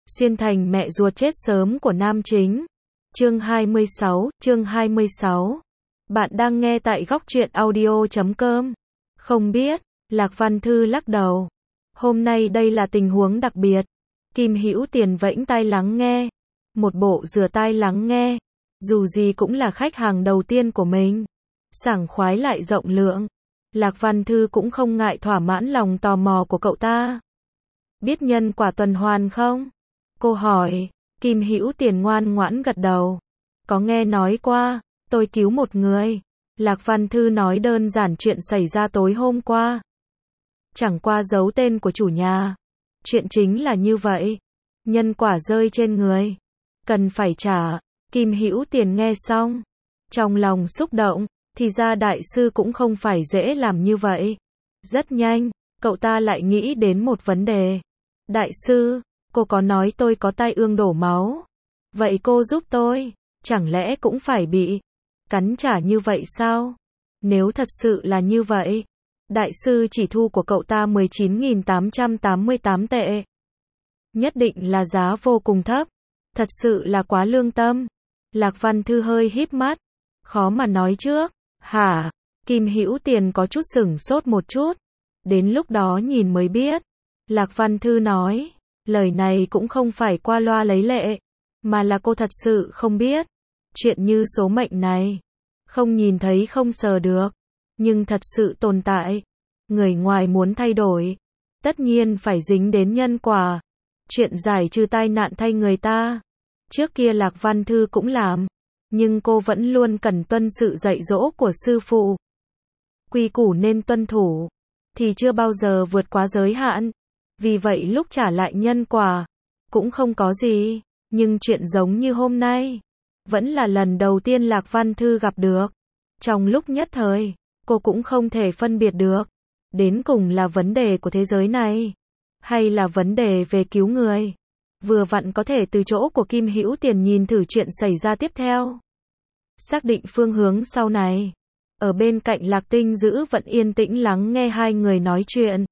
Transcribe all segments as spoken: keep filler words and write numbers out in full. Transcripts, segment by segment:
Xuyên thành mẹ ruột chết sớm của nam chính. Chương hai mươi sáu, chương hai mươi sáu. Bạn đang nghe tại góc truyện audio chấm com. Không biết, Lạc Văn Thư lắc đầu. Hôm nay đây là tình huống đặc biệt. Kim Hữu Tiền vẫy tai lắng nghe. Một bộ rửa tai lắng nghe. Dù gì cũng là khách hàng đầu tiên của mình. Sảng khoái lại rộng lượng. Lạc Văn Thư cũng không ngại thỏa mãn lòng tò mò của cậu ta. Biết nhân quả tuần hoàn không? Cô hỏi. Kim Hữu Tiền ngoan ngoãn gật đầu. Có nghe nói qua, tôi cứu một người. Lạc Văn Thư nói đơn giản chuyện xảy ra tối hôm qua. Chẳng qua giấu tên của chủ nhà. Chuyện chính là như vậy. Nhân quả rơi trên người. Cần phải trả. Kim Hữu Tiền nghe xong. Trong lòng xúc động, thì ra đại sư cũng không phải dễ làm như vậy. Rất nhanh, cậu ta lại nghĩ đến một vấn đề. Đại sư, cô có nói tôi có tai ương đổ máu. Vậy cô giúp tôi, chẳng lẽ cũng phải bị cắn trả như vậy sao? Nếu thật sự là như vậy, đại sư chỉ thu của cậu ta mười chín nghìn tám trăm tám mươi tám tệ. Nhất định là giá vô cùng thấp. Thật sự là quá lương tâm. Lạc Văn Thư hơi híp mắt. Khó mà nói trước. Hả? Kim Hữu Tiền có chút sửng sốt một chút. Đến lúc đó nhìn mới biết. Lạc Văn Thư nói. Lời này cũng không phải qua loa lấy lệ. Mà là cô thật sự không biết. Chuyện như số mệnh này. Không nhìn thấy không sờ được. Nhưng thật sự tồn tại. Người ngoài muốn thay đổi. Tất nhiên phải dính đến nhân quả. Chuyện giải trừ tai nạn thay người ta. Trước kia Lạc Văn Thư cũng làm. Nhưng cô vẫn luôn cần tuân sự dạy dỗ của sư phụ. Quy củ nên tuân thủ. Thì chưa bao giờ vượt quá giới hạn. Vì vậy lúc trả lại nhân quả. Cũng không có gì. Nhưng chuyện giống như hôm nay. Vẫn là lần đầu tiên Lạc Văn Thư gặp được. Trong lúc nhất thời. Cô cũng không thể phân biệt được. Đến cùng là vấn đề của thế giới này. Hay là vấn đề về cứu người. Vừa vặn có thể từ chỗ của Kim Hữu Tiền nhìn thử chuyện xảy ra tiếp theo. Xác định phương hướng sau này. Ở bên cạnh Lạc Tinh Dữ vẫn yên tĩnh lắng nghe hai người nói chuyện.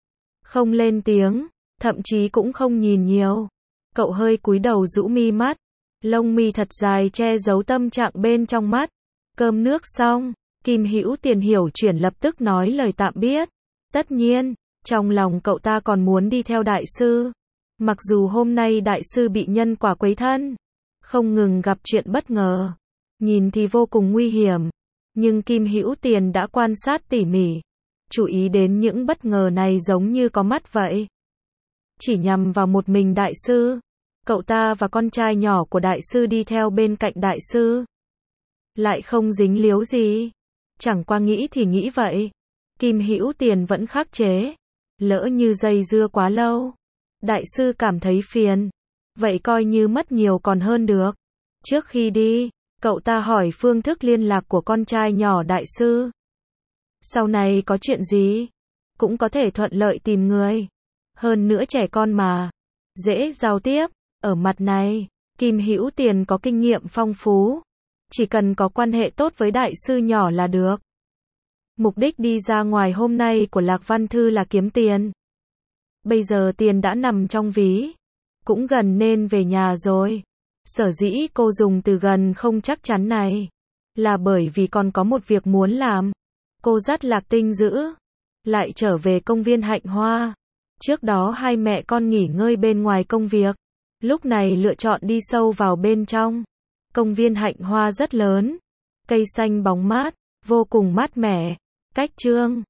Không lên tiếng, thậm chí cũng không nhìn nhiều. Cậu hơi cúi đầu rũ mi mắt. Lông mi thật dài che giấu tâm trạng bên trong mắt. Cơm nước xong, Kim Hữu Tiền hiểu chuyển lập tức nói lời tạm biệt. Tất nhiên, trong lòng cậu ta còn muốn đi theo đại sư. Mặc dù hôm nay đại sư bị nhân quả quấy thân, không ngừng gặp chuyện bất ngờ, nhìn thì vô cùng nguy hiểm, nhưng Kim Hữu Tiền đã quan sát tỉ mỉ, chú ý đến những bất ngờ này giống như có mắt vậy. Chỉ nhằm vào một mình đại sư, cậu ta và con trai nhỏ của đại sư đi theo bên cạnh đại sư. Lại không dính líu gì, chẳng qua nghĩ thì nghĩ vậy. Kim Hữu Tiền vẫn khắc chế, lỡ như dây dưa quá lâu. Đại sư cảm thấy phiền. Vậy coi như mất nhiều còn hơn được. Trước khi đi, cậu ta hỏi phương thức liên lạc của con trai nhỏ đại sư. Sau này có chuyện gì, cũng có thể thuận lợi tìm người. Hơn nữa trẻ con mà, dễ giao tiếp. Ở mặt này, Kim Hữu Tiền có kinh nghiệm phong phú. Chỉ cần có quan hệ tốt với đại sư nhỏ là được. Mục đích đi ra ngoài hôm nay của Lạc Văn Thư là kiếm tiền. Bây giờ tiền đã nằm trong ví. Cũng gần nên về nhà rồi. Sở dĩ cô dùng từ gần không chắc chắn này. Là bởi vì còn có một việc muốn làm. Cô dắt Lạc Tinh Dữ. Lại trở về công viên Hạnh Hoa. Trước đó hai mẹ con nghỉ ngơi bên ngoài công việc. Lúc này lựa chọn đi sâu vào bên trong. Công viên Hạnh Hoa rất lớn. Cây xanh bóng mát. Vô cùng mát mẻ. Cách Trương